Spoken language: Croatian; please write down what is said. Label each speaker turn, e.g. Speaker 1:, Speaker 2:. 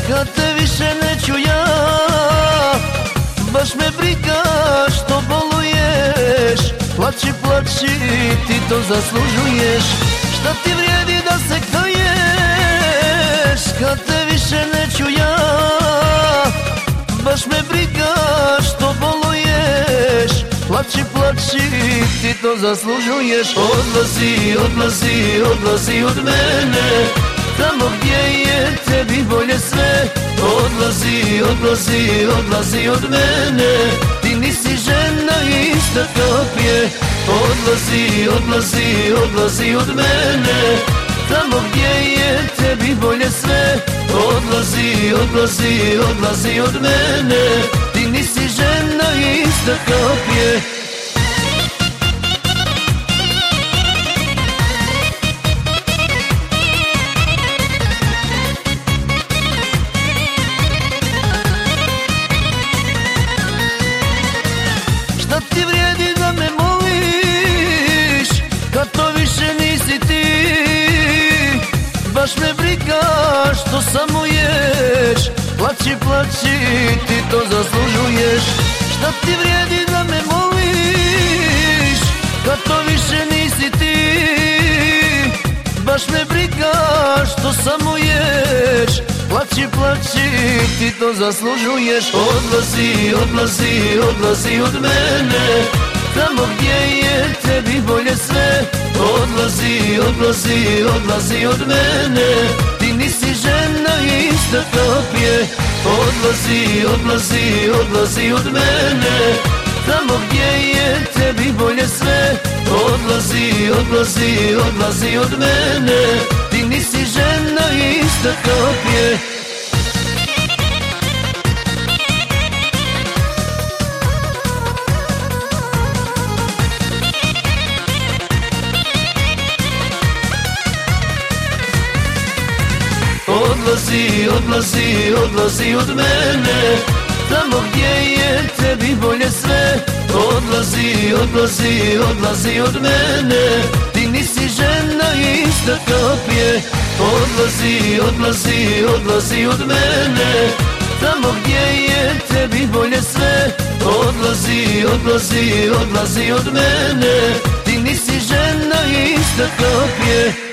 Speaker 1: kad te više neću ja. Baš me briga što boluješ, plaći, plaći, ti to zaslužuješ. Šta ti vrijedi da se kaješ, kad te više neću ja. Baš me briga što boluješ, plaći, plaći, ti to zaslužuješ. Odlazi, odlazi, odlazi od mene, tamo gdje je tebi bolje sve. Odlazi, odlazi, odlazi od mene, ti nisi žena ista kapije. Odlazi, odlazi, odlazi od mene, tamo gdje je tebi bolje sve. Odlazi, odlazi, odlazi od mene, ti nisi žena ista kapije. Šta ti vrijedi da me moliš, kad to više nisi ti. Baš me briga što samo ješ, plaći, plaći, ti to zaslužuješ. Šta ti vrijedi da me moliš, kad to više nisi ti. Baš me briga što samo ješ, plaći, plaći, ti to zaslužuješ. Odlazi, odlazi, odlazi od mene, tamo gdje je tebi bolje sve. Odlazi, odlazi, odlazi od mene, ti nisi žena ista kapije. Odlazi, odlazi, odlazi od mene, tamo gdje je tebi bolje sve. Odlazi, odlazi, odlazi od mene, ti nisi žena ista kapije. Odlazi, odlazi, odlazi od mene, tamo gdje je tebi bolje sve. Odlazi, odlazi, odlazi od mene, ti nisi žena ista kapije. Odlazi, odlazi, odlazi od mene, tamo gdje je tebi bolje sve. Odlazi, odlazi, odlazi od mene, ti nisi žena ista kapije.